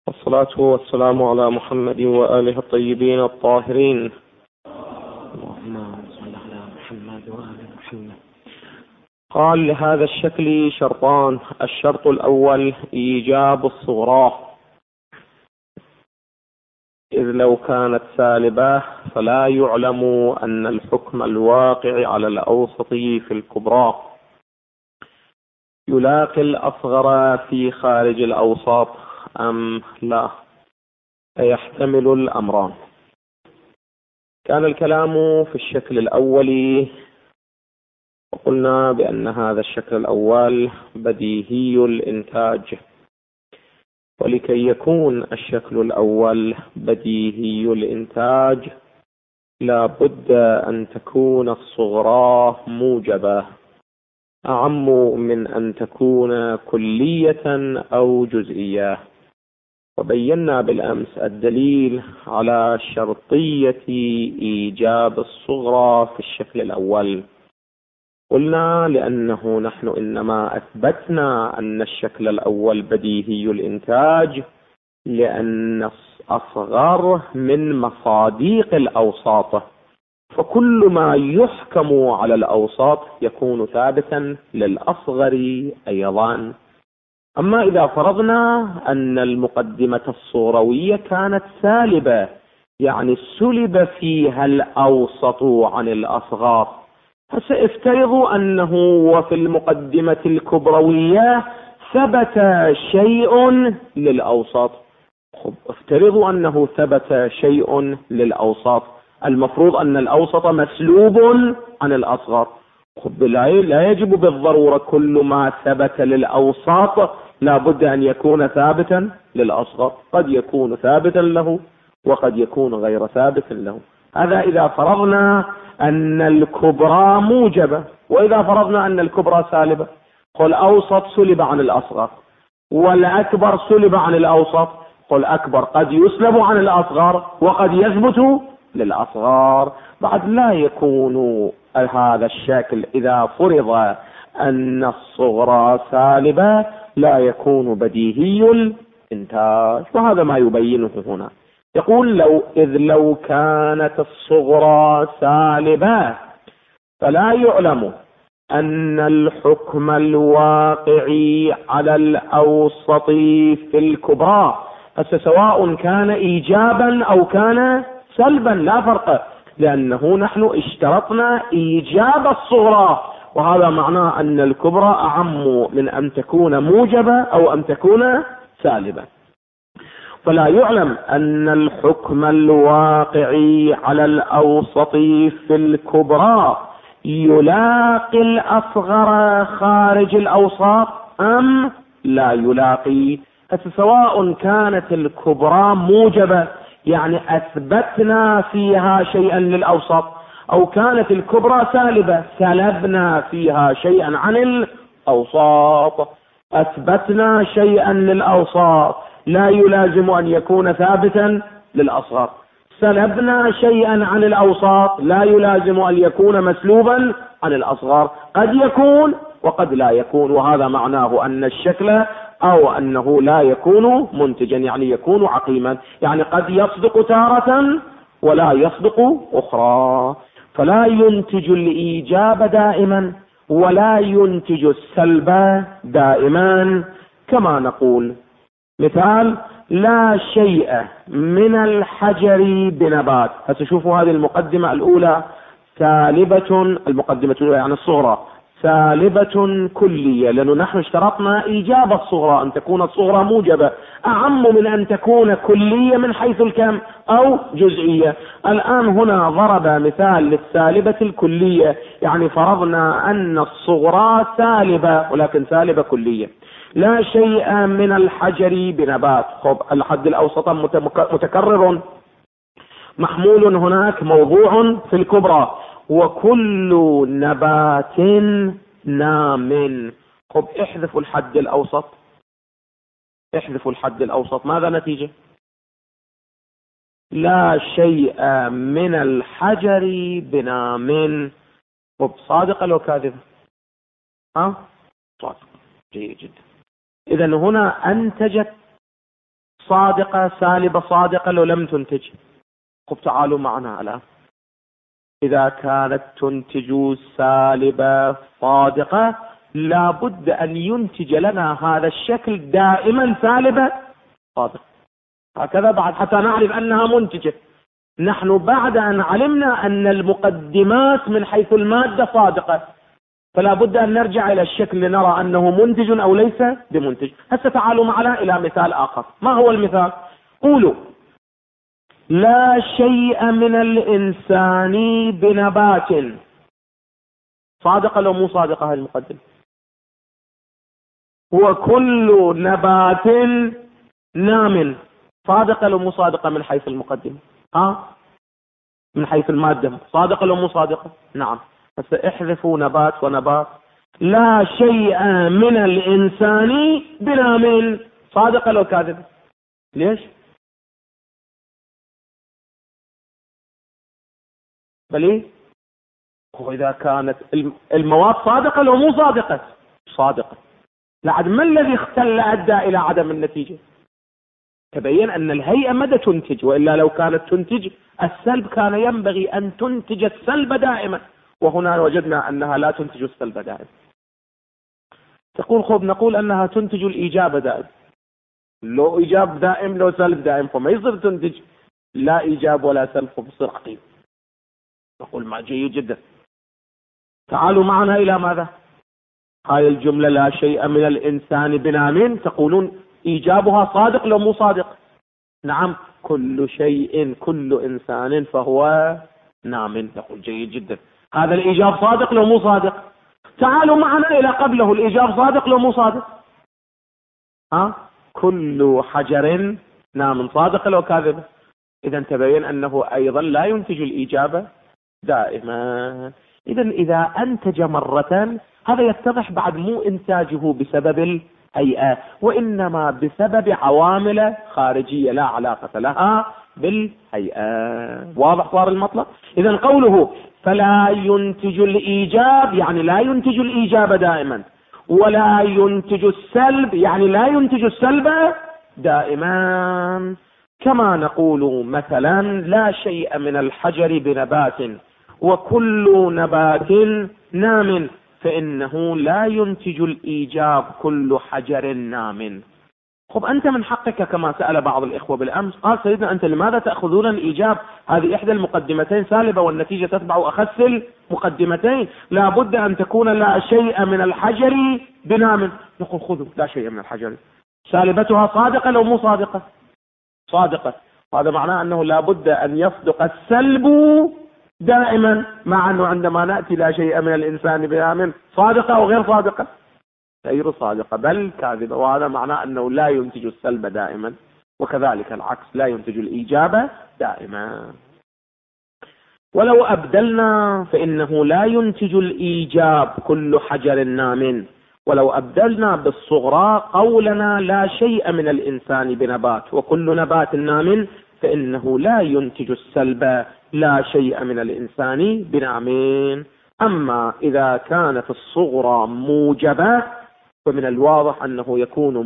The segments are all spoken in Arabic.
والصلاة والسلام على محمد وآله الطيبين الطاهرين. اللهم صل على محمد وآل محمد. قال: لهذا الشكل شرطان: الشرط الأول إيجاب الصغرى، إذ لو كانت سالبة فلا يعلم أن الحكم الواقع على الأوسط في الكبرى يلاقي الأصغر في خارج الأوسط أم لا، فيحتمل الأمران. كان الكلام في الشكل الأول، وقلنا بأن هذا الشكل الأول بديهي الإنتاج، ولكي يكون الشكل الأول بديهي الإنتاج لا بد أن تكون الصغرى موجبة أعم من أن تكون كلية أو جزئية. وبينا بالأمس الدليل على شرطية إيجاب الصغرى في الشكل الأول. قلنا لأنه نحن إنما أثبتنا أن الشكل الأول بديهي الإنتاج لأن أصغر من مصاديق الأوساط، فكل ما يحكم على الأوساط يكون ثابتا للأصغر أيضا. أما إذا فرضنا أن المقدمة الصغروية كانت سالبة، يعني سلب فيها الأوسط عن الأصغر، فسافترضوا أنه وفي المقدمة الكبروية ثبت شيء للأوسط. افترضوا أنه ثبت شيء للأوسط، المفروض أن الأوسط مسلوب عن الأصغر. لا يجب بالضرورة كل ما ثبت للأوسط لا بد أن يكون ثابتا للأصغر، قد يكون ثابتا له وقد يكون غير ثابت له. هذا إذا فرضنا أن الكبرى موجبة. وإذا فرضنا أن الكبرى سالبة، قل أوسط سلب عن الأصغر والأكبر سلب عن الأوسط، قل أكبر قد يسلب عن الأصغر وقد يثبت للأصغر. بعد لا يكون هذا الشكل إذا فرض أن الصغرى سالبة لا يكون بديهي الإنتاج، وهذا ما يبينه هنا. يقول لو كانت الصغرى سالبة فلا يعلم أن الحكم الواقعي على الأوسط في الكبرى، فسواء كان إيجابا أو كان سلبا لا فرق، لأنه نحن اشترطنا إيجاب الصغرى، وهذا معناه أن الكبرى أعم من أن تكون موجبة أو أن تكون سالبة. فلا يعلم أن الحكم الواقعي على الأوسط في الكبرى يلاقي الأصغر خارج الأوسط أم لا يلاقي. سواء كانت الكبرى موجبة يعني أثبتنا فيها شيئا للأوسط، أو كانت الكبرى سالبة سلبنا فيها شيئا عن الأوسط. أثبتنا شيئا للأوسط لا يلازم أن يكون ثابتا للأصغر، سلبنا شيئا عن الأوسط لا يلازم أن يكون مسلوبا عن الأصغر، قد يكون وقد لا يكون. وهذا معناه أن الشكل أو أنه لا يكون منتجا، يعني يكون عقيما، يعني قد يصدق تارة ولا يصدق أخرى. فلا ينتج الإيجاب دائما ولا ينتج السلب دائما. كما نقول مثال: لا شيء من الحجر بنبات. هتشوفوا هذه المقدمة الأولى سالبة، المقدمة الأولى يعني الصغرى سالبة كلية، لأنه نحن اشترطنا إيجاب الصغرى، أن تكون الصغرى موجبة أعم من أن تكون كلية من حيث الكم أو جزئية. الآن هنا ضرب مثال للسالبة الكلية، يعني فرضنا أن الصغرى سالبة ولكن سالبة كلية. لا شيء من الحجر بنبات. الحد الأوسط متكرر محمول هناك موضوع في الكبرى، وكل نبات نام. احذفوا الحد الأوسط، احذفوا الحد الأوسط، ماذا نتيجة؟ لا شيء من الحجر بنام. صادقة لو كاذبة؟ صادقة، جيد جدا. إذن هنا أنتجت صادقة سالبة صادقة لو لم تنتج. طب تعالوا معنا الآن، إذا كانت تنتج سالبة صادقة لابد أن ينتج لنا هذا الشكل دائما سالبة صادقة، هكذا بعد حتى نعرف أنها منتجة. نحن بعد أن علمنا أن المقدمات من حيث المادة صادقة، فلا بد أن نرجع إلى الشكل لنرى أنه منتج أو ليس بمنتج. هسه تعالوا معنا إلى مثال آخر. ما هو المثال؟ قولوا لا شيء من الإنسان بنبات. صادقة لو مو صادقة هذه المقدمة؟ وكل نبات نام. صادقة لو مو صادقة من حيث المقدمة؟ من حيث المادة صادقة لو مو صادقة؟ نعم. بس احذفوا نبات ونبات. لا شيء من الإنسان بنام. صادقة لو كاذبة؟ ليش؟ بل وإذا كانت المواد صادقة لو مو صادقة؟ صادقة. لعد ما الذي اختل أدى إلى عدم النتيجة؟ تبين أن الهيئة مدى تنتج، وإلا لو كانت تنتج السلب كان ينبغي أن تنتج السلب دائما، وهنا وجدنا أنها لا تنتج السلب دائما. تقول خب نقول أنها تنتج الإيجاب دائما. لو إيجاب دائم لو سلب دائم فما يصير تنتج لا إيجاب ولا سلب، فبصير عقيم. نقول ما جيد جدا. تعالوا معنا إلى ماذا؟ هاي الجملة لا شيء من الإنسان بنام، تقولون إيجابها صادق لو مو صادق؟ نعم. كل شيء كل إنسان فهو نام. نقول جيد جدا. هذا الإيجاب صادق لو مو صادق؟ تعالوا معنا إلى قبله. الإيجاب صادق لو مو صادق؟ كل حجر نام. صادق لو كاذب؟ إذا تبين أنه أيضا لا ينتج الإيجاب دائما. إذا أنتج مرة هذا يتضح بعد مو إنتاجه بسبب الهيئة، وإنما بسبب عوامل خارجية لا علاقة لها بالهيئة. واضح صار المطلب؟ إذا قوله فلا ينتج الإيجاب يعني لا ينتج الإيجاب دائما، ولا ينتج السلب يعني لا ينتج السلب دائما. كما نقول مثلا لا شيء من الحجر بنبات وكل نبات نام، فإنه لا ينتج الإيجاب كل حجر نام. خب أنت من حقك كما سأل بعض الإخوة بالأمس، قال سيدنا أنت لماذا تأخذون الإيجاب؟ هذه إحدى المقدمتين سالبة والنتيجة تتبع أخس المقدمتين، لا بد أن تكون لا شيء من الحجر بنام. نقول خذوا لا شيء من الحجر سالبتها صادقة لو مو صادقة؟ صادقة. هذا معناه أنه لا بد أن يصدق السلب دائما، مع أنه عندما نأتي لا شيء من الإنسان بنام صادقة أو غير صادقة؟ غير صادقة بل كاذبة، وهذا معناه أنه لا ينتج السلب دائما، وكذلك العكس لا ينتج الإيجاب دائما. ولو أبدلنا فإنه لا ينتج الإيجاب كل حجر نام. ولو أبدلنا بالصغرى قولنا لا شيء من الإنسان بنبات وكل نبات نام، فإنه لا ينتج السلب لا شيء من الإنسان بنام. أما إذا كانت الصغرى موجبة فمن الواضح أنه يكون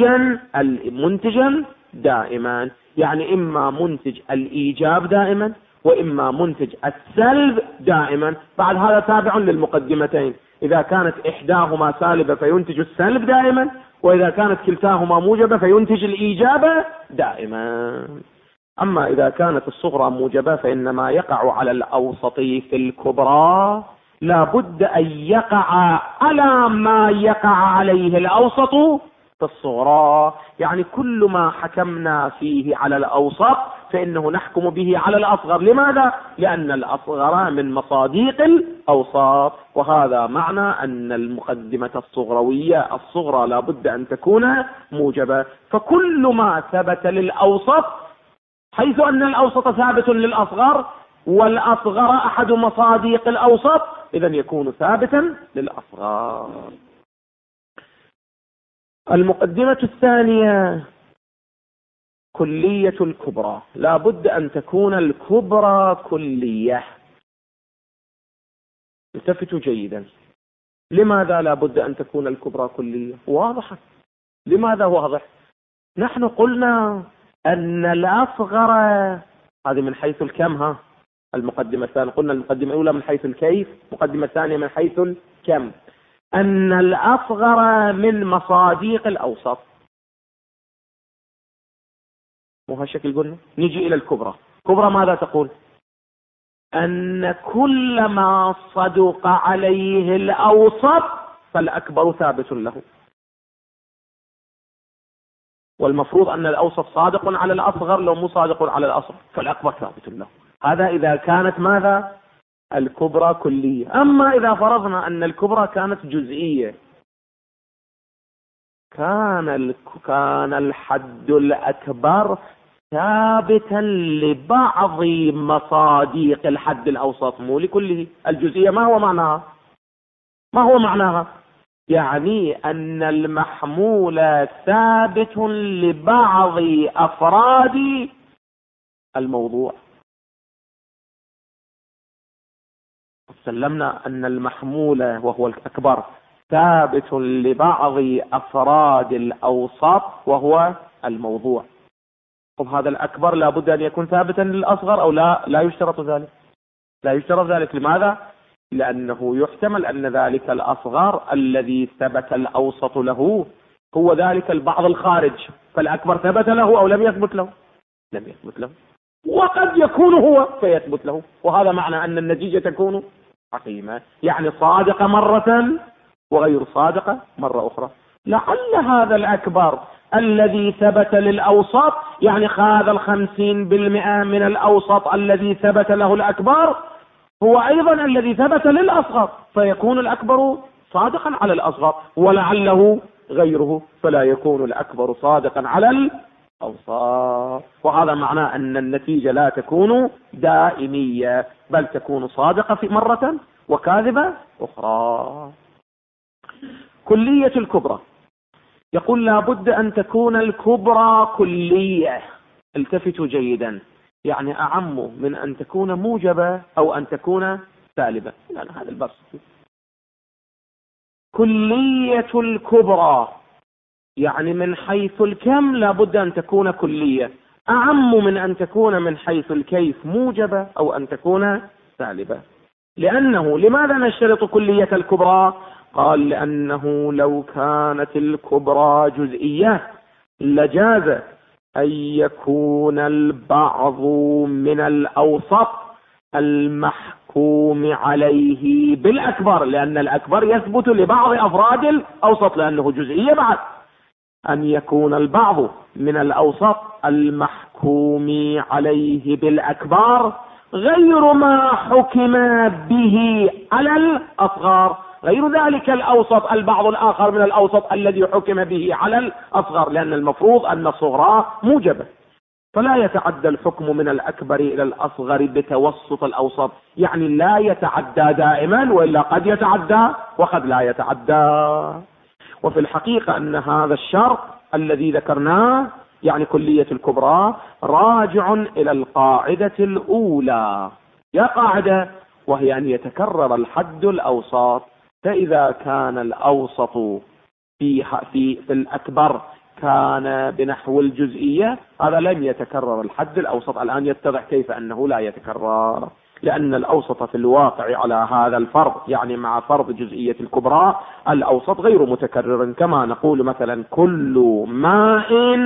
منتجا دائما، يعني إما منتج الإيجاب دائما وإما منتج السلب دائما. بعد هذا تابع للمقدمتين، إذا كانت إحداهما سالبة فينتج السلب دائما، وإذا كانت كلتاهما موجبة فينتج الإيجاب دائما. أما إذا كانت الصغرى موجبة فإنما يقع على الأوسط في الكبرى، لا بد أن يقع على ما يقع عليه الأوسط في الصغرى، يعني كل ما حكمنا فيه على الأوسط فإنه نحكم به على الأصغر. لماذا؟ لأن الأصغر من مصاديق الأوسط، وهذا معنى أن المقدمة الصغروية الصغرى لا بد أن تكون موجبة. فكل ما ثبت للأوسط، حيث أن الأوسط ثابت للأصغر والأصغر أحد مصاديق الأوسط، إذا يكون ثابتا للأصغر. المقدمة الثانية كلية الكبرى، لا بد أن تكون الكبرى كلية. التفتوا جيدا. لماذا لا بد أن تكون الكبرى كلية؟ واضحة. لماذا واضح؟ نحن قلنا أن الأصغر، هذه من حيث الكم، المقدمة الثانية، قلنا المقدمة الأولى من حيث الكيف، المقدمة الثانية من حيث الكم، أن الأصغر من مصاديق الأوسط. وهالشكل قلنا. نجي إلى الكبرى. كبرى ماذا تقول؟ أن كل ما صدق عليه الأوسط فالأكبر ثابت له، والمفروض أن الأوسط صادق على الأصغر، لو مو صادق على الأصغر فالأكبر ثابت له. هذا إذا كانت ماذا؟ الكبرى كلية. أما إذا فرضنا أن الكبرى كانت جزئية، كان الحد الأكبر ثابتا لبعض مصاديق الحد الأوسط، مو لكله. الجزئية ما هو معناها؟ ما هو معناها؟ يعني أن المحمول ثابت لبعض أفراد الموضوع. سلمنا أن المحمول وهو الأكبر ثابت لبعض أفراد الأوسط وهو الموضوع. طب هذا الأكبر لابد أن يكون ثابتا للأصغر أو لا يشترط ذلك؟ لا يشترط ذلك. لماذا؟ لأنه يحتمل أن ذلك الأصغر الذي ثبت الأوسط له هو ذلك البعض الخارج، فالأكبر ثبت له أو لم يثبت له؟ لم يثبت له، وقد يكون هو فيثبت له. وهذا معنى أن النتيجة تكون عقيمة، يعني صادقة مرة وغير صادقة مرة أخرى. لعل هذا الأكبر الذي ثبت للأوسط، يعني هذا 50% من الأوسط الذي ثبت له الأكبر هو أيضا الذي ثبت للأصغر، فيكون الأكبر صادقا على الأصغر، ولعله غيره، فلا يكون الأكبر صادقا على الأوسط. وهذا معناه أن النتيجة لا تكون دائمية، بل تكون صادقة في مرة وكاذبة أخرى. كلية الكبرى. يقول لابد أن تكون الكبرى كلية. التفتوا جيدا، يعني أعم من أن تكون موجبة أو أن تكون سالبة. يعني هذا البسط. كلية الكبرى يعني من حيث الكم لابد أن تكون كلية، أعم من أن تكون من حيث الكيف موجبة أو أن تكون سالبة. لأنه لماذا نشترط كلية الكبرى؟ قال لأنه لو كانت الكبرى جزئية لجاز أن يكون البعض من الأوسط المحكوم عليه بالأكبر، لأن الأكبر يثبت لبعض أفراد الأوسط لأنه جزئية. بعد أن يكون البعض من الأوسط المحكوم عليه بالأكبر غير ما حكم به على الأصغر، غير ذلك الأوسط البعض الآخر من الأوسط الذي حكم به على الأصغر، لأن المفروض أن الصغرى موجبة، فلا يتعدى الحكم من الأكبر إلى الأصغر بتوسط الأوسط. يعني لا يتعدى دائما، وإلا قد يتعدى وقد لا يتعدى. وفي الحقيقة أن هذا الشرط الذي ذكرناه، يعني كلية الكبرى، راجع إلى القاعدة الأولى. يا قاعدة، وهي أن يتكرر الحد الأوسط. فإذا كان الأوسط في الأكبر كان بنحو الجزئية، هذا لم يتكرر الحد الأوسط. الآن يتضح كيف أنه لا يتكرر، لأن الأوسط في الواقع على هذا الفرض، يعني مع فرض جزئية الكبرى، الأوسط غير متكرر. كما نقول مثلا كل ماء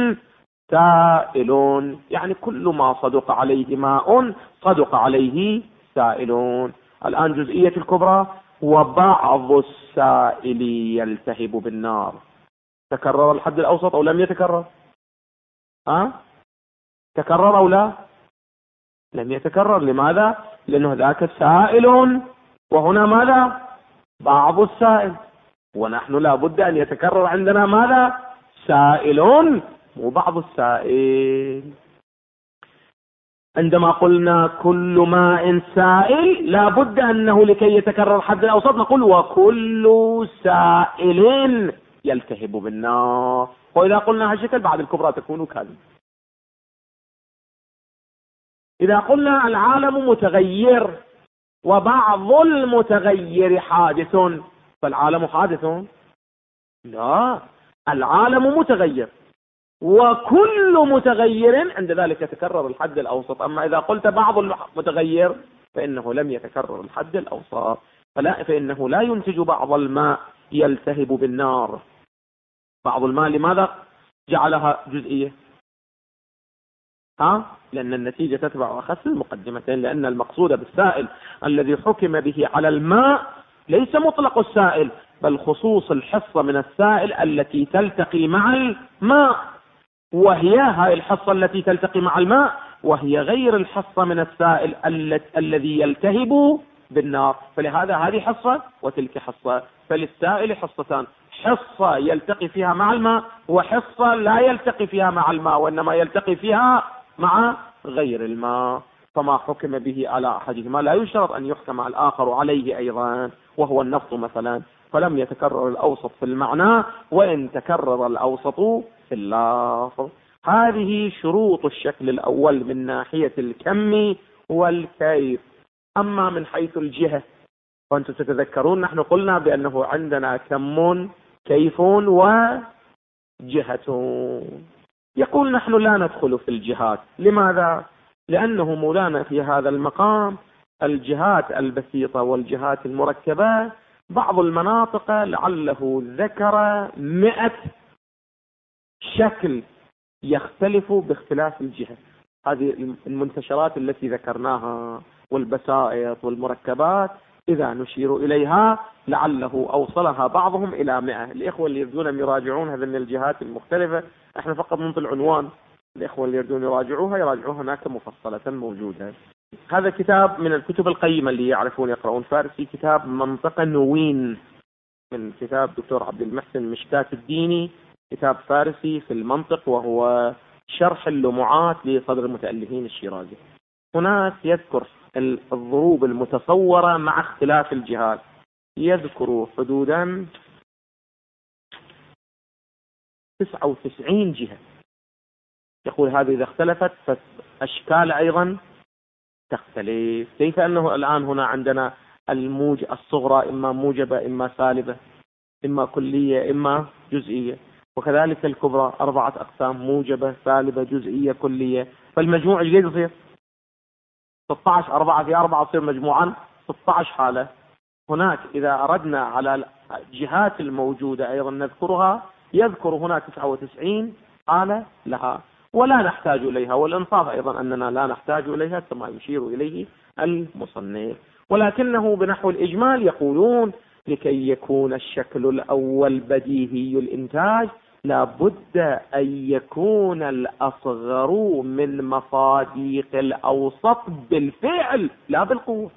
سائل، يعني كل ما صدق عليه ماء صدق عليه سائل. الآن جزئية الكبرى وبعض السائل يلتهب بالنار، تكرر الحد الأوسط أو لم يتكرر؟ تكرر أو لا؟ لم يتكرر. لماذا؟ لأنه ذاك سائل وهنا ماذا؟ بعض السائل، ونحن لابد أن يتكرر عندنا ماذا؟ سائل وبعض السائل. عندما قلنا كل ماء سائل لابد أنه لكي يتكرر الحد الأوسط نقول وكل سائل يلتهب بالنار. وإذا قلنا هالشكل بعد الكبرى تكون كذب. إذا قلنا العالم متغير وبعض المتغير حادث، فالعالم حادث؟ لا، العالم متغير وكل متغير عند ذلك يتكرر الحد الأوسط. أما إذا قلت بعض المتغير فإنه لم يتكرر الحد الأوسط، فإنه لا ينتج بعض الماء يلتهب بالنار. بعض الماء لماذا جعلها جزئية؟ لأن النتيجة تتبع أخس المقدمتين، لأن المقصود بالسائل الذي حكم به على الماء ليس مطلق السائل، بل خصوص الحصة من السائل التي تلتقي مع الماء، وهي هاي الحصة التي تلتقي مع الماء، وهي غير الحصة من السائل الذي يلتهب بالنار. فلهذا هذه حصة وتلك حصة، فللسائل حصتان، حصة يلتقي فيها مع الماء، وحصة لا يلتقي فيها مع الماء وإنما يلتقي فيها مع غير الماء. فما حكم به على أحدهما لا يشترط أن يحكم على الآخر عليه أيضا، وهو النفط مثلا، فلم يتكرر الأوسط في المعنى وإن تكرر الأوسط في اللفظ. هذه شروط الشكل الأول من ناحية الكم والكيف. أما من حيث الجهة، وأنتم تتذكرون نحن قلنا بأنه عندنا كم كيف وجهة. يقول نحن لا ندخل في الجهات. لماذا؟ لأنه مولانا في هذا المقام الجهات البسيطة والجهات المركبة بعض المناطق لعله ذكر 100 شكل يختلف باختلاف الجهة. هذه المنتشرات التي ذكرناها والبسائط والمركبات إذا نشير إليها لعله أوصلها بعضهم إلى 100. الإخوة اللي يريدون يراجعون هذه من الجهات المختلفة، احنا فقط ننطي العنوان، الإخوة اللي يريدون يراجعوها هناك مفصلة موجودة. هذا كتاب من الكتب القيمة اللي يعرفون يقرؤون فارسي، كتاب منطق نوين من كتاب دكتور عبد المحسن مشتات الديني، كتاب فارسي في المنطق، وهو شرح اللمعات لصدر المتألفين الشيرازي. هناك يذكر الضروب المتصورة مع اختلاف الجهات، يذكر حدودا 99 جهة. يقول هذه إذا اختلفت فأشكال أيضا تختلف. كيف أنه الآن هنا عندنا الموج الصغرى إما موجبة إما سالبة، إما كلية إما جزئية، وكذلك الكبرى 4 أقسام، موجبة سالبة جزئية كلية، فالمجموع ايش يصير؟ 16. 4 في 4 تصير مجموعا 16 حالة. هناك إذا أردنا على الجهات الموجودة أيضا نذكرها، يذكر هناك 99 حالة لها ولا نحتاج إليها، والإنصاف أيضا أننا لا نحتاج إليها كما يشير إليه المصنف. ولكنه بنحو الإجمال يقولون لكي يكون الشكل الأول بديهي الإنتاج لا بد أن يكون الأصغر من مصاديق الأوسط بالفعل لا بالقوة،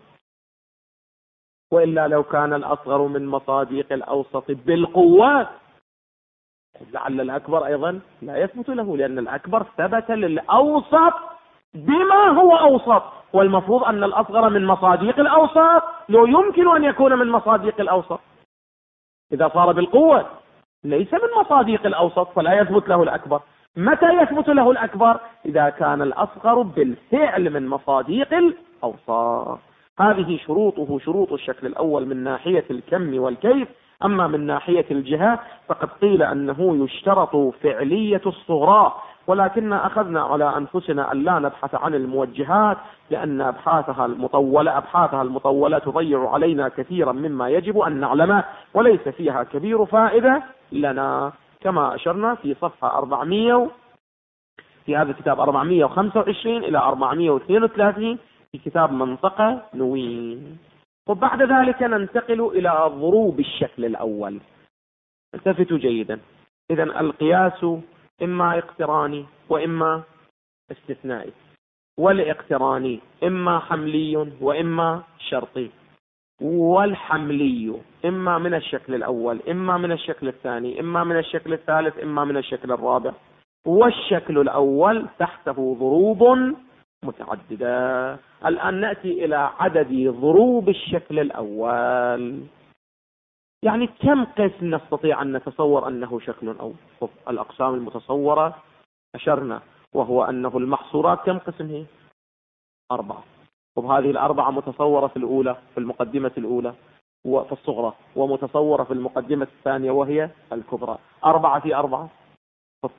وإلا لو كان الأصغر من مصاديق الأوسط بالقوة لعل الأكبر أيضا لا يثبت له، لأن الأكبر ثبت للأوسط بما هو أوسط، والمفروض أن الأصغر من مصاديق الأوسط لو يمكن أن يكون من مصاديق الأوسط. إذا صار بالقوة ليس من مصاديق الأوسط فلا يثبت له الأكبر. متى يثبت له الأكبر؟ إذا كان الأصغر بالفعل من مصاديق الأوسط. هذه شروطه، شروط الشكل الأول من ناحية الكم والكيف. أما من ناحية الجهة فقد قيل أنه يشترط فعلية الصغرى، ولكن أخذنا على أنفسنا أن لا نبحث عن الموجهات، لأن أبحاثها المطولة تضيع علينا كثيرا مما يجب أن نعلمه، وليس فيها كبير فائدة لنا، كما أشرنا في صفحة 400 في هذا الكتاب 425 إلى 432 في كتاب منطق نوين. وبعد ذلك ننتقل إلى ضروب الشكل الأول. التفتوا جيدا. إذن القياس إما اقتراني وإما استثنائي، والاقتراني إما حملي وإما شرطي، والحملي إما من الشكل الأول إما من الشكل الثاني إما من الشكل الثالث إما من الشكل الرابع، والشكل الأول تحته ضروب متعددة. الآن نأتي إلى عدد ضروب الشكل الأول. يعني كم قسم نستطيع أن نتصور أنه شكل أول؟ الأقسام المتصورة أشرنا، وهو أنه المحصورات كم قسم هي؟ 4. وهذه ال4 متصورة في الأولى في المقدمة الأولى وفي الصغرى، ومتصورة في المقدمة الثانية وهي الكبرى. 4 في 4 16.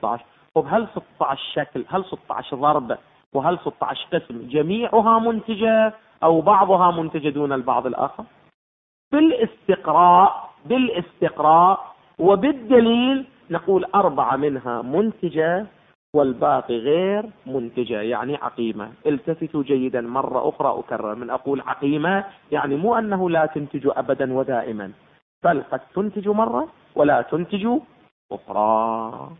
طب هل 16 شكل، هل 16 ضرب، وهل 16 قسم جميعها منتجة أو بعضها منتجة دون البعض الآخر؟ بالاستقراء وبالدليل نقول 4 منها منتجة والباقي غير منتجة، يعني عقيمة. التفتوا جيدا مرة أخرى أكرر، من أقول عقيمة يعني مو أنه لا تنتج أبدا ودائما، بل قد تنتج مرة ولا تنتج أخرى.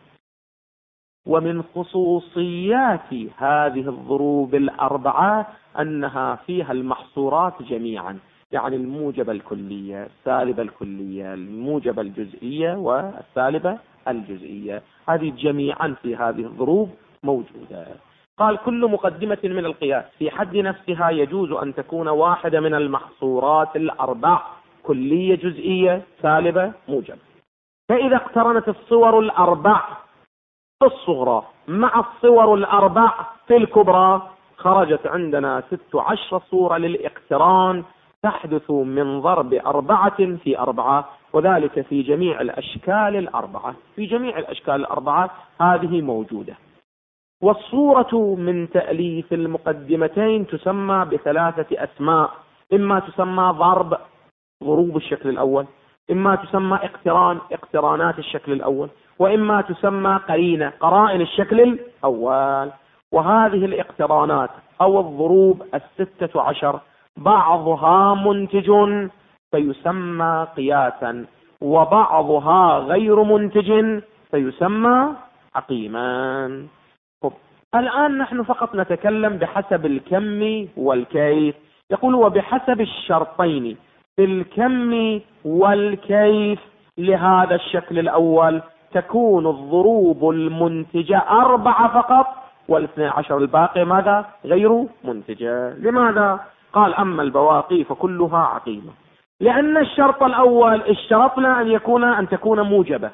ومن خصوصيات هذه الضروب 4 أنها فيها المحصورات جميعا، يعني الموجبة الكلية، السالبة الكلية، الموجبة الجزئية والسالبة الجزئية، هذه جميعا في هذه الضروب موجودة. قال كل مقدمة من القياس في حد نفسها يجوز أن تكون واحدة من المحصورات 4 كلية جزئية سالبة موجبة. فإذا اقترنت الصور 4 في الصغرى مع الصور 4 في الكبرى خرجت عندنا 16 صورة للاقتران تحدث من ضرب 4 في 4، وذلك في جميع الأشكال 4. في جميع الأشكال 4 هذه موجودة. والصورة من تأليف المقدمتين تسمى ب3 أسماء، إما تسمى ضرب، ضروب الشكل الأول، إما تسمى اقتران، اقترانات الشكل الأول، وإما تسمى قرينة، قرائن الشكل الأول. وهذه الاقترانات أو الضروب 16 بعضها منتج فيسمى قياسا، وبعضها غير منتج فيسمى عقيما. الآن نحن فقط نتكلم بحسب الكم والكيف. يقول وبحسب الشرطين في الكم والكيف لهذا الشكل الأول تكون الضروب المنتجة 4 فقط، وال12 الباقي ماذا؟ غير منتجة. لماذا؟ قال أما البواقي فكلها عقيمة، لأن الشرط الأول اشترطنا أن تكون موجبة.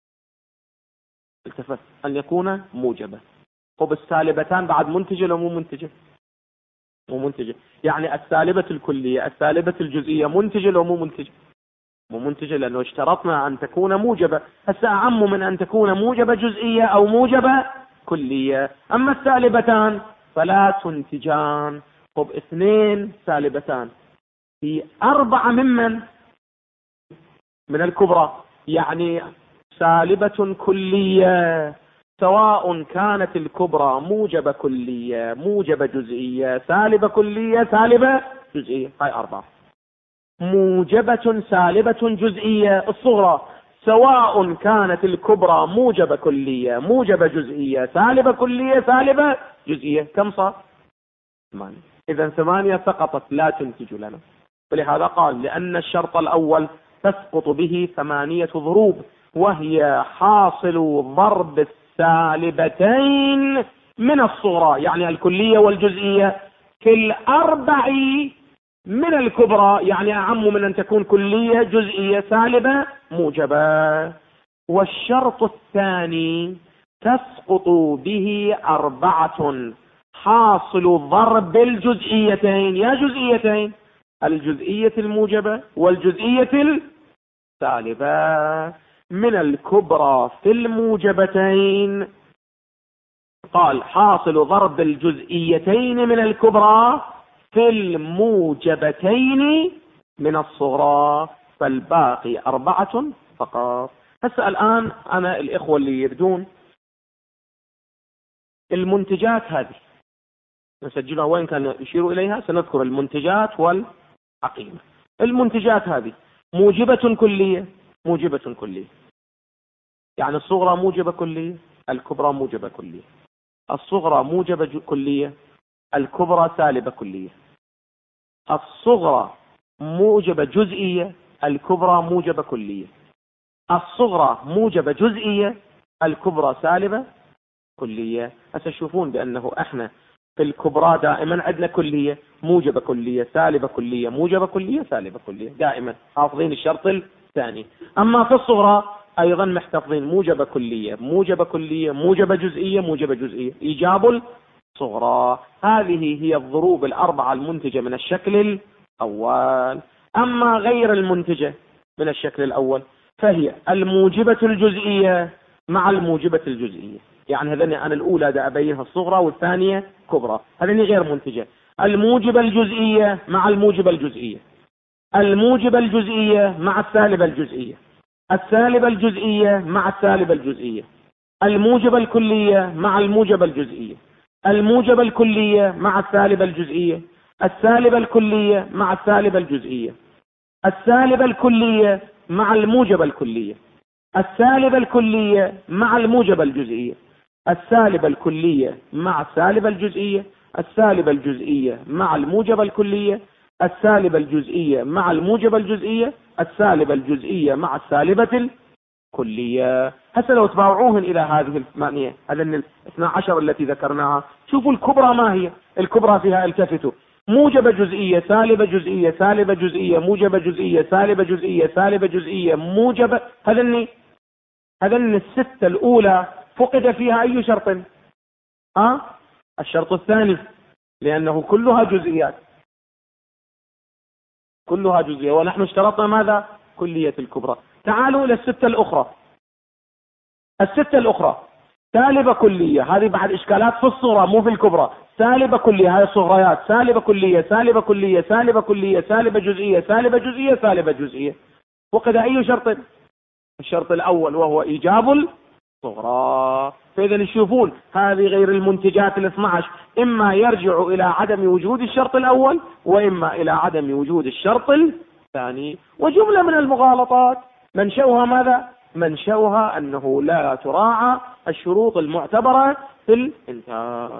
التفت، أن يكون موجبة. طب السالبتان بعد منتجة لو مو منتجة؟ مو منتجة. يعني السالبة الكلية، السالبة الجزئية منتجة لو مو منتجة؟ مو منتجة، لأنه اشترطنا أن تكون موجبة. هسه أعم من أن تكون موجبة جزئية أو موجبة كلية. أما السالبتان فلا تنتجان. طب 2 سالبتان في 4 من الكبرى، يعني سالبة كلية، سواء كانت الكبرى موجبة كلية، موجبة جزئية، سالبة كلية، سالبة جزئية، هاي 4. موجبة سالبة جزئية الصغرى، سواء كانت الكبرى موجبة كلية، موجبة جزئية، سالبة كلية، سالبة جزئية، كم صار؟ 8. إذا 8 سقطت لا تنتج لنا. ولهذا قال لأن الشرط الأول تسقط به 8 ضروب، وهي حاصل ضرب السالبتين من الصغرى، يعني الكلية والجزئية، في 4 من الكبرى، يعني أعم من أن تكون كلية جزئية سالبة موجبة. والشرط الثاني تسقط به 4 حاصل ضرب الجزئيتين، يا جزئيتين، الجزئية الموجبة والجزئية السالبة من الكبرى في الموجبتين. قال حاصل ضرب الجزئيتين من الكبرى في الموجبتين من الصغرى، فالباقي 4 فقط. هسه الآن أنا الإخوة اللي يردون المنتجات هذه نسجلها، وين كان يشيروا إليها سنذكر المنتجات والعقيمة. المنتجات هذه موجبة كلية، موجبة كلية، يعني الصغرى موجبة كلية، الكبرى موجبة كلية. الصغرى موجبة كلية، الكبرى سالبة كلية. الصغرى موجبة جزئية، الكبرى موجبة كلية. الصغرى موجبة جزئية، الكبرى سالبة كلية. هسه تشوفون بأنه احنا في الكبرى دائما عندنا كلية، موجبة كلية، سالبة كلية، موجبة كلية، سالبة كلية، دائما حافظين الشرط الثاني. أما في الصغرى أيضا محتفظين موجبة كلية، موجبة كلية، موجبة جزئية، موجبة جزئية، إيجاب الصغرى. هذه هي الضروب 4 المنتجة من الشكل الأول. أما غير المنتجة من الشكل الأول فهي الموجبة الجزئية مع الموجبة الجزئية، يعني هذني أنا الأولى دا أبينها الصغرى والثانية كبرى، هذني غير منتجة. الموجبة الجزئية مع الموجبة الجزئية، الموجبة الجزئية مع السالبة الجزئية، السالبة الجزئية مع السالبة الجزئية، الموجبة الكلية مع الموجبة الجزئية، الموجبة الكلية مع السالبة الجزئية، السالبة الكلية مع السالبة الجزئية، السالبة الكلية مع الموجبة الكلية، السالبة الكلية مع الموجبة الجزئية، السالبة الكلية مع السالبة الجزئية، السالبة الجزئية مع الموجبة الكلية، السالبة الجزئية مع الموجبة الجزئية، السالبة الجزئية مع السالبة الكلية. هسه لو تباوعوهن إلى هذه الثمانية، هذه 12 التي ذكرناها، شوفوا الكبرى ما هي. الكبرى فيها التفتوا موجبة جزئية سالبة جزئية سالبة جزئية موجبة جزئية سالبة جزئية سالبة جزئية موجبة. هذن الستة الأولى فقد فيها أي شرط؟ الشرط الثاني، لأنه كلها جزئيات، كلها جزئية، ونحن اشترطنا ماذا؟ كلية الكبرى. تعالوا إلى الستة الأخرى. الستة الأخرى سالبة كلية، هذه بعد إشكالات في الصورة مو في الكبرى. سالبة كلية هذه صغريات، سالبة كلية سالبة كلية سالبة كلية سالبة جزئية سالبة جزئية سالبة جزئية. فقد أي شرط؟ الشرط الأول وهو إيجاب الصغرى. فإذا تشوفون هذه غير المنتجات 12 إما يرجع إلى عدم وجود الشرط الأول وإما إلى عدم وجود الشرط الثاني. وجملة من المغالطات منشأها ماذا؟ منشأها أنه لا تراعى الشروط المعتبرة في الإنتاج.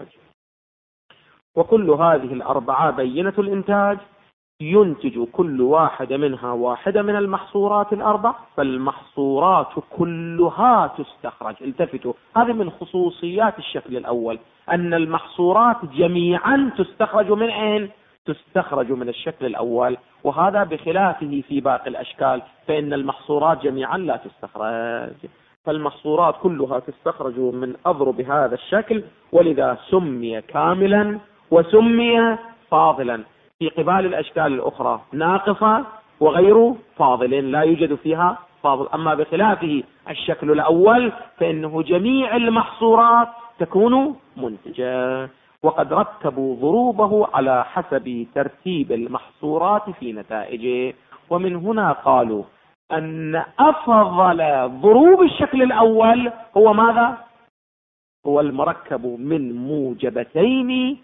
وكل هذه الأربعة بينة الإنتاج، ينتج كل واحد منها واحدة من المحصورات الأربع، فالمحصورات كلها تستخرج. التفتوا، هذه من خصوصيات الشكل الأول، أن المحصورات جميعا تستخرج من أين؟ تستخرج من الشكل الأول، وهذا بخلافه في باقي الأشكال، فإن المحصورات جميعا لا تستخرج. فالمحصورات كلها تستخرج من أضرب هذا الشكل، ولذا سمي كاملا وسمي فاضلا. في قبال الأشكال الأخرى ناقصة وغير فاضل، لا يوجد فيها فاضل. أما بخلافه الشكل الأول فإنه جميع المحصورات تكون منتجة. وقد رتبوا ضروبه على حسب ترتيب المحصورات في نتائجه. ومن هنا قالوا أن أفضل ضروب الشكل الأول هو ماذا؟ هو المركب من موجبتين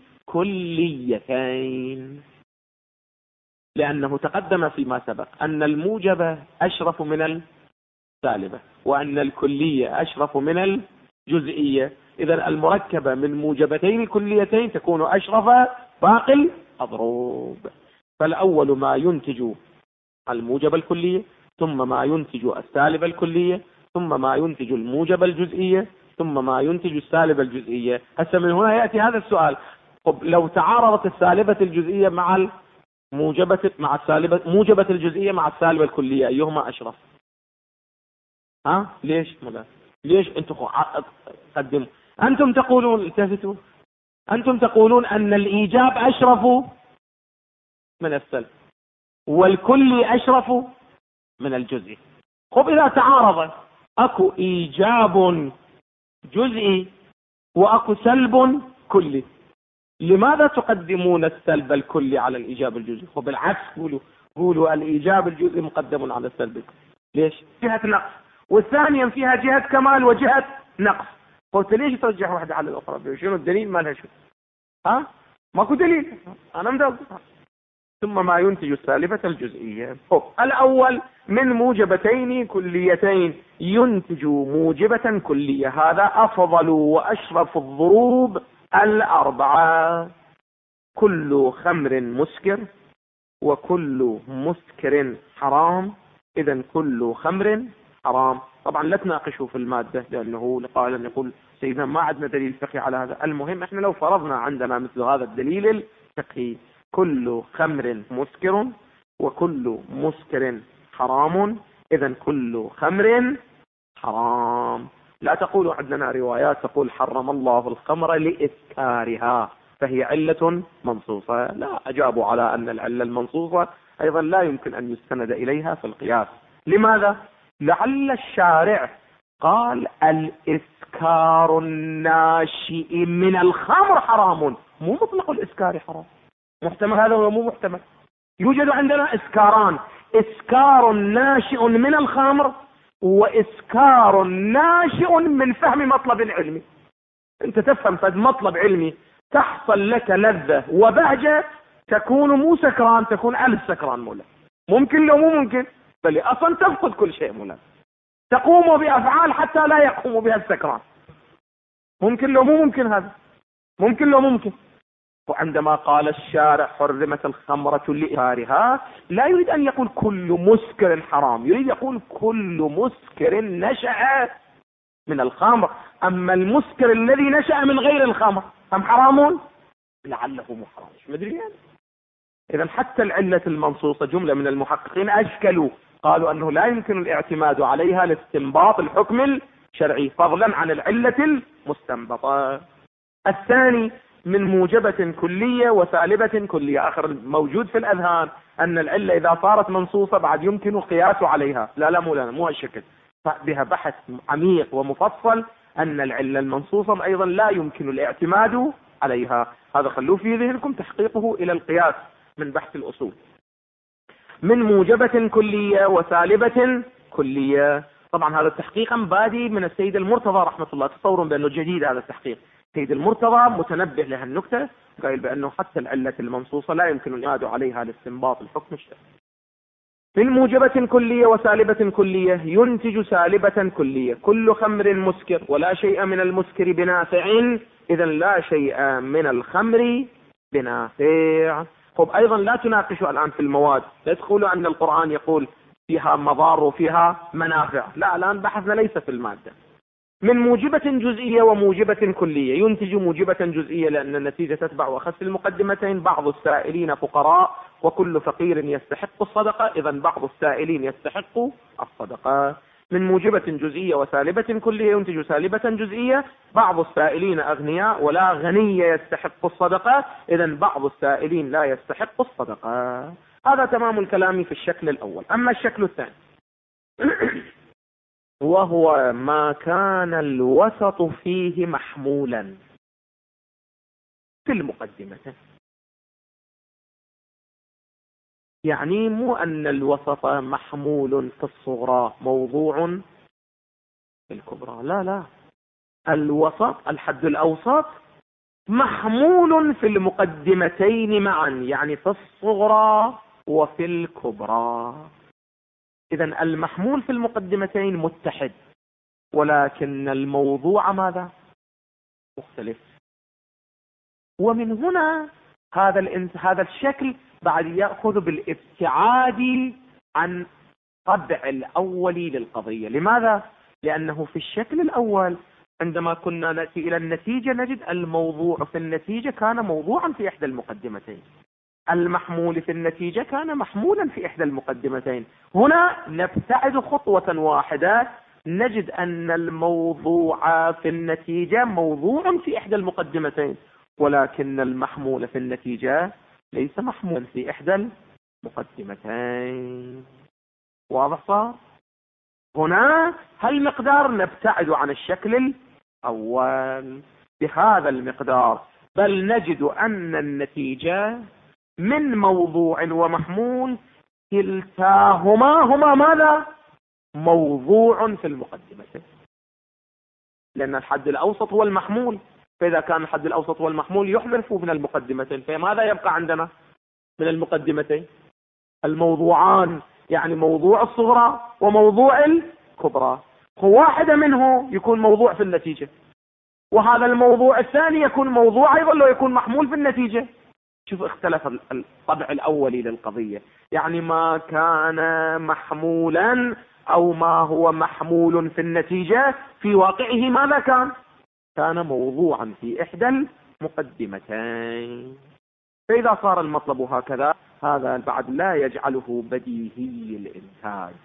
كليتين، لأنه تقدم فيما سبق أن الموجبة أشرف من السالبة، وأن الكلية أشرف من الجزئية. إذا المركبة من موجبتين كليتين تكون أشرف باقي الأضروب. فالأول ما ينتج الموجبة الكلية، ثم ما ينتج السالبة الكلية، ثم ما ينتج الموجبة الجزئية، ثم ما ينتج السالبة الجزئية. هسه من هنا يأتي هذا السؤال: طب لو تعارضت السالبة الجزئية مع موجبة الجزئية مع السالبة الكلية، أيهما أشرف؟ ليش؟ ليش أنتم قدموا؟ أنتم تقولون، التفتوا، أنتم تقولون أن الإيجاب أشرف من السلب والكلي أشرف من الجزئي. خب إذا تعارض، أكو إيجاب جزئي وأكو سلب كلي، لماذا تقدمون السلب الكلي على الإيجاب الجزئي؟ وبالعكس قولوا الإيجاب الجزئي مقدم على السلب الكلي. ليش؟ جهة نقص، والثانية فيها جهة كمال وجهة نقص. قلت ليش ترجح واحدة على الأخرى؟ شنو الدليل؟ ما لها شو؟ ماكو دليل، أنا مدرب. ثم ما ينتج السالبة الجزئية. الأول من موجبتين كليتين ينتج موجبة كلية، هذا أفضل وأشرف الضروب الأربعة. كل خمر مسكر وكل مسكر حرام، إذا كل خمر حرام. طبعا لا تناقشوا في المادة، لأنه يقول سيدنا ما عندنا دليل فقهي على هذا. المهم احنا لو فرضنا عندنا مثل هذا الدليل الفقهي: كل خمر مسكر وكل مسكر حرام، إذا كل خمر حرام. لا تقولوا عندنا روايات تقول حرم الله الخمر لإسكارها فهي علة منصوصة. لا، أجابوا على أن العلة المنصوصة أيضا لا يمكن أن يستند إليها في القياس. لماذا؟ لعل الشارع قال الإسكار الناشئ من الخمر حرام، مو مطلق الإسكار حرام. محتمل هذا ولا مو محتمل؟ يوجد عندنا إسكاران، إسكار ناشئ من الخمر وإسكار ناشئ من فهم مطلب علمي. أنت تفهم فد مطلب علمي تحصل لك لذة وبهجة، تكون مو سكران، تكون ألف سكران مولا. ممكن لو مو ممكن، بل أصلا تفقد كل شيء مولا، تقوم بأفعال حتى لا يقوم بها السكران. ممكن لو مو ممكن، هذا ممكن لو ممكن. وعندما قال الشارع حرمت الخمرة لإسكارها، لا يريد أن يقول كل مسكر حرام، يريد يقول كل مسكر نشأ من الخمر. أما المسكر الذي نشأ من غير الخمر هم حرامون؟ لعله مو حرام، مش مدري يعني. إذا حتى العلة المنصوصة جملة من المحققين أشكلوا، قالوا أنه لا يمكن الاعتماد عليها لاستنباط الحكم الشرعي فضلا عن العلة المستنبطة. الثاني من موجبة كلية وسالبة كلية. آخر موجود في الأذهان أن العلة إذا صارت منصوصة بعد يمكن القياس عليها. لا مو هالشكل، بها بحث عميق ومفصل أن العلة المنصوصة أيضا لا يمكن الاعتماد عليها. هذا خلوه في ذهنكم، تحقيقه إلى القياس من بحث الأصول. من موجبة كلية وسالبة كلية. طبعا هذا التحقيق بادي من السيد المرتضى رحمة الله، تصورون بأنه جديد هذا التحقيق. السيد المرتضى متنبه لهالنكتة، قال بأنه حتى العلة المنصوصة لا يمكن الاعتماد عليها لاستنباط الحكم الشرعي. من موجبة كلية وسالبة كلية ينتج سالبة كلية. كل خمر مسكر ولا شيء من المسكر بنافع، إذا لا شيء من الخمر بنافع. طب أيضا لا تناقشوا الآن في المواد، لا تقولوا أن القرآن يقول فيها مضار وفيها منافع، لا، الآن بحثنا ليس في المادة. من موجبة جزئية وموجبة كلية ينتج موجبة جزئية لأن النتيجة تتبع أخس المقدمتين. بعض السائلين فقراء وكل فقير يستحق الصدقة، إذا بعض السائلين يستحق الصدقة. من موجبة جزئية وسالبة كلية ينتج سالبة جزئية. بعض السائلين أغنياء ولا غني يستحق الصدقة، إذا بعض السائلين لا يستحق الصدقة. هذا تمام الكلام في الشكل الأول. أما الشكل الثاني وهو ما كان الوسط فيه محمولا في المقدمة. يعني مو أن الوسط محمول في الصغرى موضوع في الكبرى، لا، الوسط الحد الأوسط محمول في المقدمتين معا، يعني في الصغرى وفي الكبرى. إذن المحمول في المقدمتين متحد، ولكن الموضوع ماذا؟ مختلف. ومن هنا هذا الشكل بعد يأخذ بالابتعاد عن طبع الأولي للقضية. لماذا؟ لأنه في الشكل الأول عندما كنا نأتي إلى النتيجة نجد الموضوع في النتيجة كان موضوعا في إحدى المقدمتين، المحمول في النتيجة كان محمولا في إحدى المقدمتين. هنا نبتعد خطوة واحدة، نجد أن الموضوع في النتيجة موضوع في إحدى المقدمتين، ولكن المحمول في النتيجة ليس محمولا في إحدى المقدمتين. واضح صار؟ هنا هالمقدار نبتعد عن الشكل الأول بهذا المقدار، بل نجد أن النتيجة من موضوع ومحمول كلتاهما ماذا؟ موضوع في المقدمة، لأن الحد الأوسط هو المحمول. فإذا كان الحد الأوسط هو المحمول يحذف من المقدمتين، فماذا يبقى عندنا من المقدمتين؟ الموضوعان، يعني موضوع الصغرى وموضوع الكبرى. واحدة منه يكون موضوع في النتيجة، وهذا الموضوع الثاني يكون موضوع أيضا لو يكون محمول في النتيجة. شوف اختلف الطبع الأولي للقضية، يعني ما كان محمولا أو ما هو محمول في النتيجة في واقعه ماذا كان موضوعا في إحدى المقدمتين. فإذا صار المطلب هكذا هذا بعد لا يجعله بديهي الإنتاج.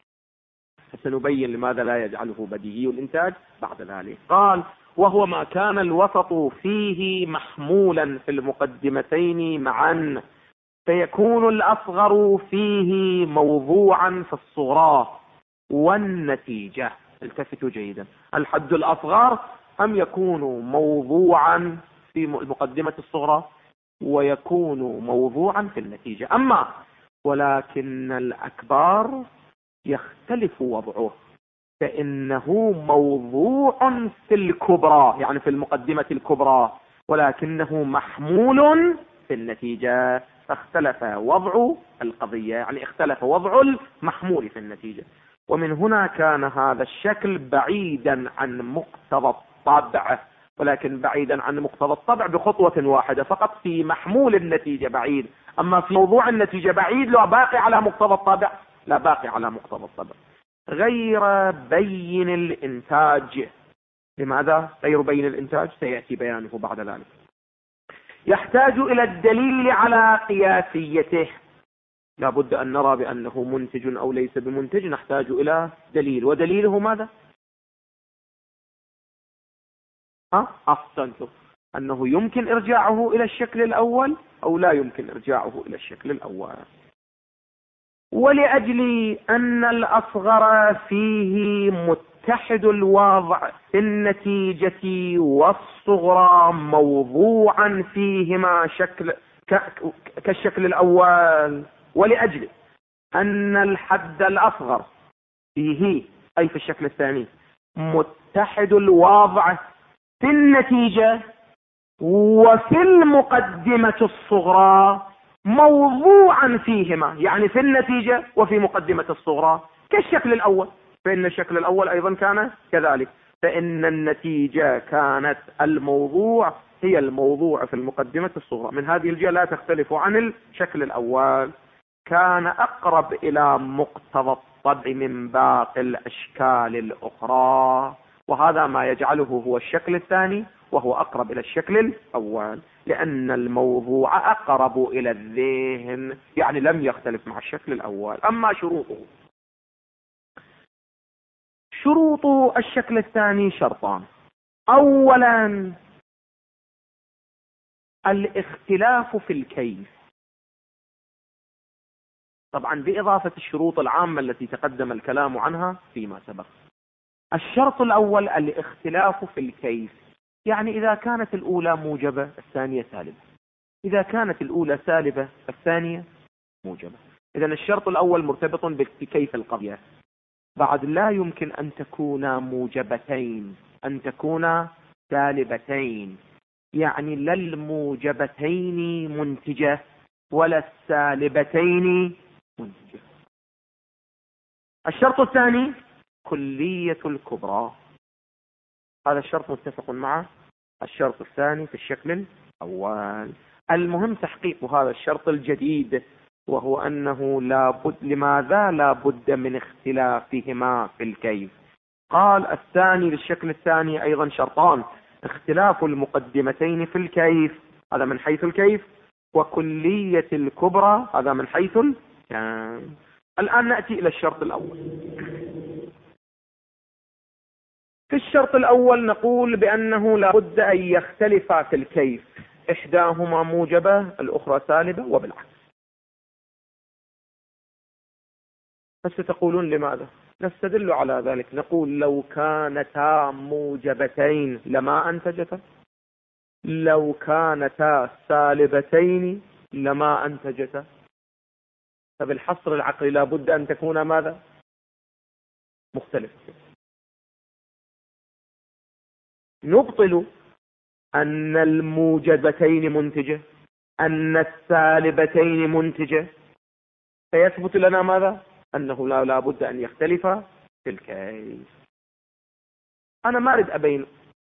سنبين لماذا لا يجعله بديهي الإنتاج بعد ذلك. قال وهو ما كان الوسط فيه محمولا في المقدمتين معا، فيكون الأصغر فيه موضوعا في الصغرى والنتيجة. التفتوا جيدا. الحد الأصغر أم يكون موضوعا في المقدمة الصغرى ويكون موضوعا في النتيجة. أما ولكن الأكبر يختلف وضعه، فإنه موضوع في الكبرى يعني في المقدمة الكبرى، ولكنه محمول في النتيجة، فاختلف وضع القضية، يعني اختلف وضع المحمول في النتيجة. ومن هنا كان هذا الشكل بعيدا عن مقتضى الطبع، ولكن بعيدا عن مقتضى الطبع بخطوة واحدة فقط، في محمول النتيجة بعيد، أما في موضوع النتيجة بعيد، لا باقي على مقتضى الطبع، لا باقي على مقتضى الطبع. غير بين الإنتاج. لماذا غير بين الإنتاج؟ سيأتي بيانه بعد ذلك. يحتاج إلى الدليل على قياسيته، لا بد أن نرى بأنه منتج أو ليس بمنتج، نحتاج إلى دليل، ودليله ماذا؟ أحسنتم، أنه يمكن إرجاعه إلى الشكل الأول أو لا يمكن إرجاعه إلى الشكل الأول. ولأجل أن الأصغر فيه متحد الوضع في النتيجة والصغرى موضوعا فيهما كالشكل الأول، ولأجل أن الحد الأصغر فيه أي في الشكل الثاني متحد الوضع في النتيجة وفي المقدمة الصغرى موضوعا فيهما، يعني في النتيجة وفي مقدمة الصغرى كالشكل الأول، فإن الشكل الأول أيضا كان كذلك، فإن النتيجة كانت الموضوع هي الموضوع في المقدمة الصغرى. من هذه الجهة لا تختلف عن الشكل الأول، كان أقرب إلى مقتضى الطبع من باقي الأشكال الأخرى، وهذا ما يجعله هو الشكل الثاني وهو أقرب إلى الشكل الأول، لأن الموضوع أقرب إلى الذهن، يعني لم يختلف مع الشكل الأول. أما شروط الشكل الثاني شرطان. أولا الاختلاف في الكيف، طبعا بإضافة الشروط العامة التي تقدم الكلام عنها فيما سبق. الشرط الأول الاختلاف في الكيف، يعني إذا كانت الأولى موجبة الثانية سالبة، إذا كانت الأولى سالبة الثانية موجبة. إذا الشرط الأول مرتبط بكيف القضية. بعد لا يمكن أن تكونا موجبتين، أن تكونا سالبتين، يعني لا الموجبتين منتجة ولا السالبتين منتجة. الشرط الثاني كلية الكبرى، هذا الشرط متفق مع الشرط الثاني في الشكل الأول. المهم تحقيق هذا الشرط الجديد، وهو أنه لماذا لا بد من اختلافهما في الكيف. قال الثاني للشكل الثاني أيضا شرطان: اختلاف المقدمتين في الكيف، هذا من حيث الكيف، وكلية الكبرى، هذا من حيث الكم. الآن نأتي إلى الشرط الأول. في الشرط الأول نقول بأنه لا بد أن يختلفا في الكيف، إحداهما موجبة الأخرى سالبة وبالعكس. فستقولون لماذا؟ نستدل على ذلك، نقول لو كانتا موجبتين لما أنتجتا، لو كانتا سالبتين لما أنتجتا. فبالحصر العقلي لا بد أن تكون ماذا؟ مختلف. نبطل أن الموجبتين منتجة، أن السالبتين منتجة، فيثبت لنا ماذا؟ أنه لا بد أن يختلف في الكيف. أنا ما أريد أبين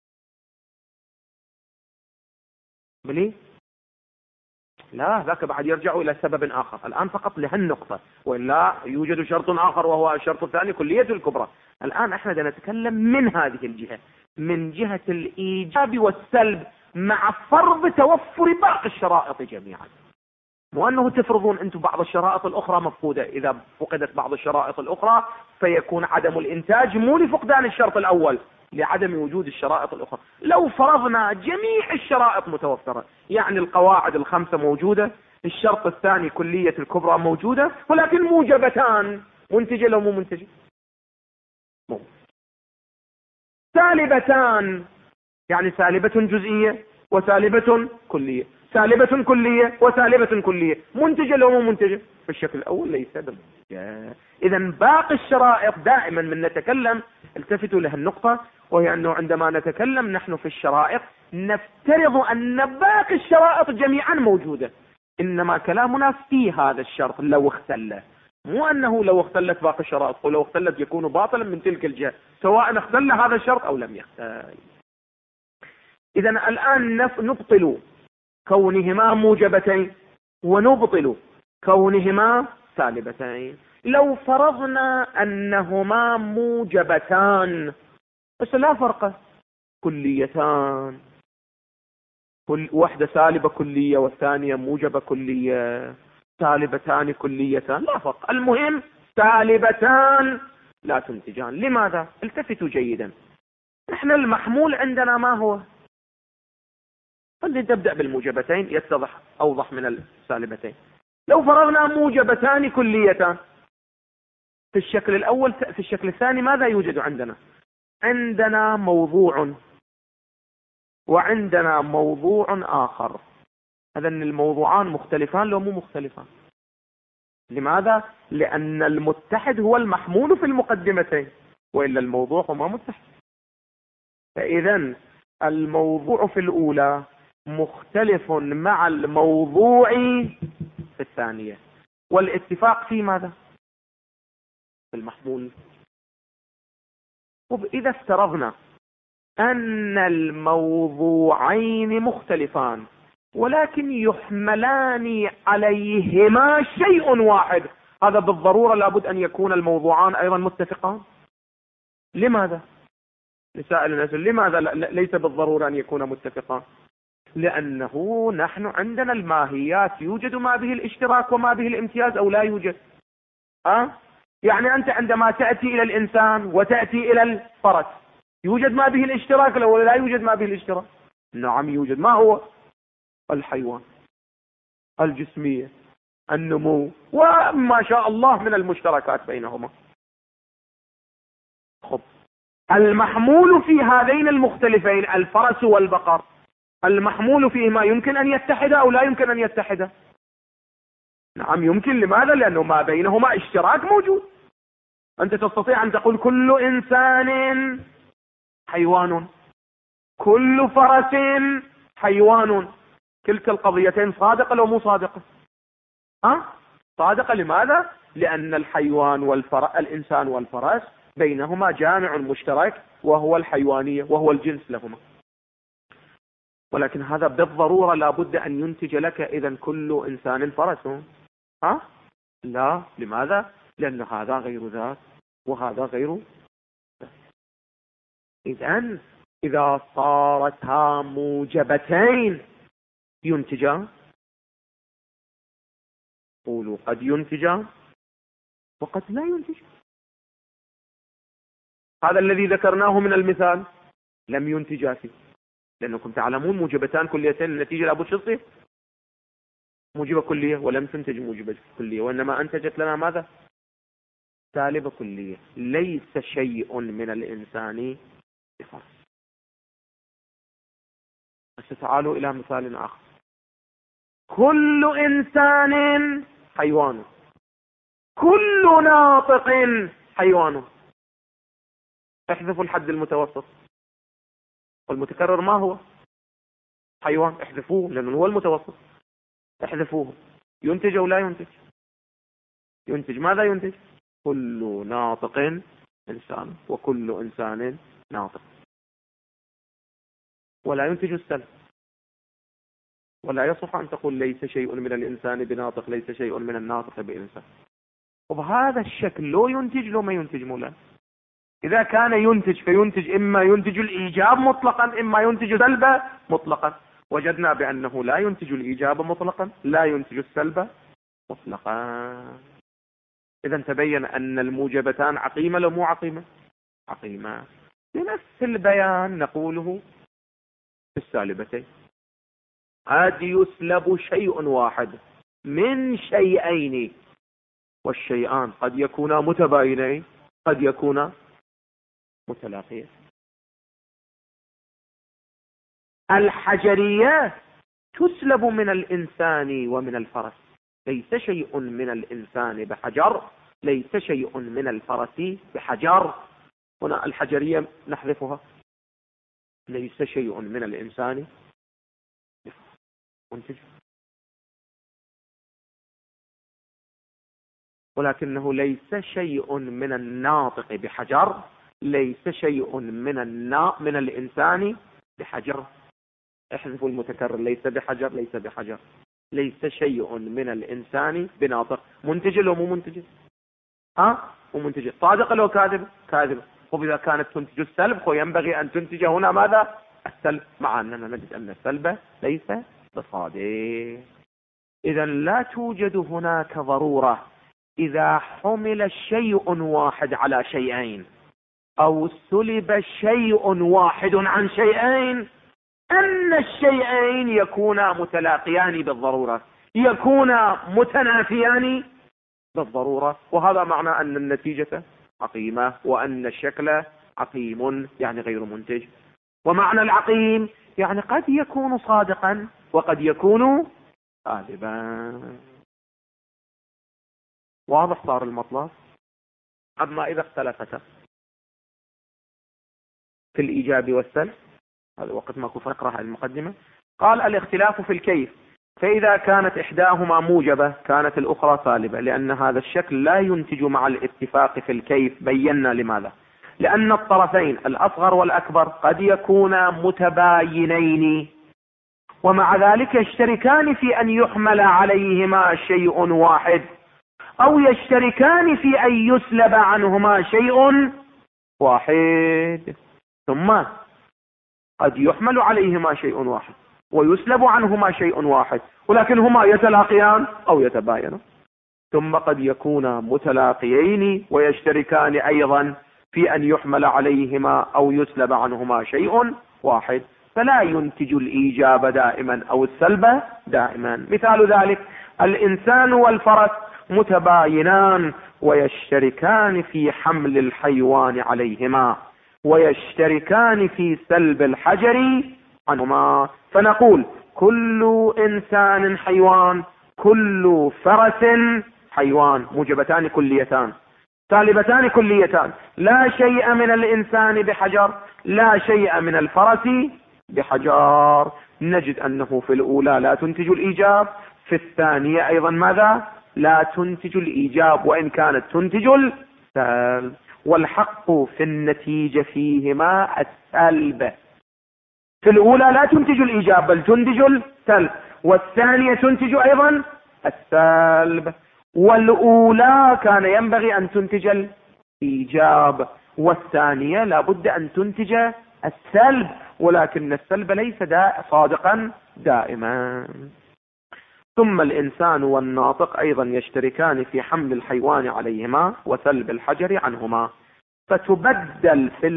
بلي، لا ذاك بعد يرجع إلى سبب آخر، الآن فقط لهالنقطة، وإلا يوجد شرط آخر وهو الشرط الثاني كلية الكبرى. الآن احنا نتكلم من هذه الجهة، من جهة الإيجاب والسلب، مع فرض توفر باقي الشرائط جميعا. مو أنه تفرضون أنتم بعض الشرائط الأخرى مفقودة، إذا فقدت بعض الشرائط الأخرى فيكون عدم الإنتاج مو لفقدان الشرط الأول، لعدم وجود الشرائط الأخرى. لو فرضنا جميع الشرائط متوفرة، يعني القواعد الخمسة موجودة، الشرط الثاني كلية الكبرى موجودة، ولكن موجبتان، منتجة لو مو منتجة؟ مو. سالبتان، يعني سالبة جزئية وسالبة كلية، سالبة كلية وسالبة كلية، منتجة لو مو منتجة؟ في الشكل الأول ليس بمنتجة. إذا باقي الشرائط دائما من نتكلم، التفتوا له النقطة، وهي أنه عندما نتكلم نحن في الشرائط نفترض أن باقي الشرائط جميعا موجودة، إنما كلامنا في هذا الشرط لو اختل، مو أنه لو اختلت باقي الشرائط، ولو اختلت يكون باطلا من تلك الجهة، سواء اختل هذا الشرط أو لم يختل. إذا الآن نبطل كونهما موجبتين ونبطل كونهما سالبتين. لو فرضنا أنهما موجبتان بس لا فرق، كليتان، كل واحدة سالبة كلية والثانية موجبة كلية، سالبتان كليتان لا فرق، المهم سالبتان لا تنتجان. لماذا؟ التفتوا جيدا، نحن المحمول عندنا ما هو؟ خلينا نبدأ بالموجبتين يتضح أوضح من السالبتين. لو فرضنا موجبتان كليتان في الشكل الأول، في الشكل الثاني ماذا يوجد عندنا؟ عندنا موضوع وعندنا موضوع آخر، هذا الموضوعان مختلفان لو مو مختلفان. لماذا؟ لأن المتحد هو المحمول في المقدمتين، وإلا الموضوع هو ما متحد. فإذا الموضوع في الأولى مختلف مع الموضوع في الثانية، والاتفاق في ماذا؟ في المحمول. إذا افترضنا أن الموضوعين مختلفان ولكن يحملان عليهما شيء واحد، هذا بالضرورة لابد أن يكون الموضوعان أيضا متفقان. لماذا؟ لسائل الناس لماذا ليس بالضرورة أن يكون متفقان؟ لأنه نحن عندنا الماهيات يوجد ما به الاشتراك وما به الامتياز أو لا يوجد. يعني أنت عندما تأتي إلى الإنسان وتأتي إلى الفرس يوجد ما به الاشتراك ولا لا يوجد ما به الاشتراك؟ نعم يوجد. ما هو؟ الحيوان، الجسمية، النمو، وما شاء الله من المشتركات بينهما. خب المحمول في هذين المختلفين الفرس والبقر، المحمول فيهما يمكن أن يتحد أو لا يمكن أن يتحد؟ نعم يمكن. لماذا؟ لأنه ما بينهما اشتراك موجود. أنت تستطيع أن تقول كل إنسان حيوان، كل فرس حيوان، كلتا القضيتين صادقة لو مو صادقة؟ صادقة. لماذا؟ لأن الحيوان الإنسان والفرس بينهما جامع مشترك وهو الحيوانية وهو الجنس لهما. ولكن هذا بالضرورة لابد أن ينتج لك إذن كل إنسان فرس؟ لا. لماذا؟ لأن هذا غير ذات وهذا غير ذات. إذن إذا صارتا موجبتين ينتجان؟ قولوا قد ينتجان وقد لا ينتجان. هذا الذي ذكرناه من المثال لم ينتجا فيه، لأنكم تعلمون موجبتان كليتين النتيجة لابد تصير موجبة كلية، ولم تنتج موجبة كلية، وإنما أنتجت لنا ماذا؟ سالبة كلية. ليس شيء من الإنسان بفرس. بس تعالوا إلى مثال آخر. كل إنسان حيوان، كل ناطق حيوان. احذفوا الحد المتوسط، والمتكرر ما هو؟ حيوان. احذفوه لأنه هو المتوسط، احذفوه. ينتج أو لا ينتج؟ ينتج. ماذا ينتج؟ كل ناطق إنسان وكل إنسان ناطق. ولا ينتج السلب. ولا يصح أن تقول ليس شيء من الإنسان بناطق، ليس شيء من الناطق بإنسان. وبهذا الشكل لو ينتج لو ما ينتج مولا. إذا كان ينتج فينتج إما ينتج الإيجاب مطلقا إما ينتج سلبا مطلقا. وجدنا بأنه لا ينتج الإيجاب مطلقا لا ينتج السلب مطلقا. إذا تبين أن الموجبتان عقيمة لو مو عقيمة؟ عقيمة. بنفس البيان نقوله في السالبتين. قد يسلب شيء واحد من شيئين، والشيئان قد يكونا متباينين قد يكونا متلاقيين. الحجرية تسلب من الإنسان ومن الفرس. ليس شيء من الإنسان بحجر، ليس شيء من الفرس بحجر. هنا الحجرية نحذفها، ليس شيء من الإنسان منتج، ولكنه ليس شيء من الناطق بحجر، ليس شيء من الإنسان بحجر. احذفوا المتكرر، ليس بحجر، ليس بحجر. ليس شيء من الإنسان بناطق. منتج لو مو منتج؟ ومنتج. صادق لو كاذب؟ كاذب. وإذا كانت تنتج السلب ينبغي أن تنتج هنا ماذا؟ السلب، مع أننا نجد أن السلب ليس بصادق. إذا لا توجد هناك ضرورة إذا حمل شيء واحد على شيئين أو سلب شيء واحد عن شيئين أن الشيئين يكونا متلاقيان بالضرورة، يكونا متنافيان بالضرورة. وهذا معنى أن النتيجة عقيمة، وأن الشكل عقيم يعني غير منتج. ومعنى العقيم يعني قد يكون صادقا وقد يكون كاذبا. واضح صار المطلب؟ أما إذا اختلفتا في الإيجاب والسلب، هذا وقت ما كنت نقرأ المقدمة، قال الاختلاف في الكيف، فإذا كانت إحداهما موجبة كانت الأخرى سالبة، لأن هذا الشكل لا ينتج مع الاتفاق في الكيف. بينا لماذا؟ لأن الطرفين الأصغر والأكبر قد يكونا متباينين، ومع ذلك يشتركان في أن يحمل عليهما شيء واحد، أو يشتركان في أن يسلب عنهما شيء واحد. ثم قد يحمل عليهما شيء واحد ويسلب عنهما شيء واحد، ولكن هما يتلاقيان أو يتباينان. ثم قد يكونا متلاقيين ويشتركان أيضا في أن يحمل عليهما أو يسلب عنهما شيء واحد، فلا ينتج الإيجاب دائما أو السلب دائما. مثال ذلك الإنسان والفرس متباينان ويشتركان في حمل الحيوان عليهما ويشتركان في سلب الحجر عنهما، فنقول كل إنسان حيوان، كل فرس حيوان. موجبتان كليتان، سالبتان كليتان. لا شيء من الإنسان بحجر، لا شيء من الفرس بحجر. نجد أنه في الأولى لا تنتج الإيجاب، في الثانية أيضا ماذا؟ لا تنتج الإيجاب، وإن كانت تنتج السلب. والحق في النتيجة فيهما السلب. في الأولى لا تنتج الإيجاب بل تنتج السلب، والثانية تنتج أيضا السلب. والأولى كان ينبغي أن تنتج الإيجاب، والثانية لا بد أن تنتج السلب، ولكن السلب ليس صادقا دائما. ثم الإنسان والناطق أيضا يشتركان في حمل الحيوان عليهما وسلب الحجر عنهما، فتبدل في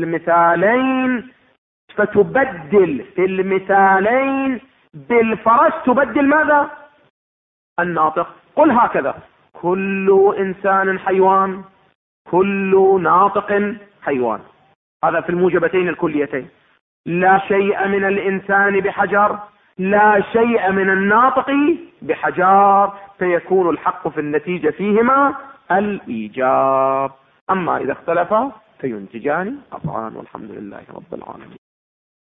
المثالين بالفرس تبدل ماذا؟ الناطق. قل هكذا: كل إنسان حيوان، كل ناطق حيوان. هذا في الموجبتين الكليتين. لا شيء من الإنسان بحجر، لا شيء من الناطق بحجر، فيكون الحق في النتيجة فيهما الإيجاب. أما إذا اختلفا فينتجان قطعا، والحمد لله رب العالمين.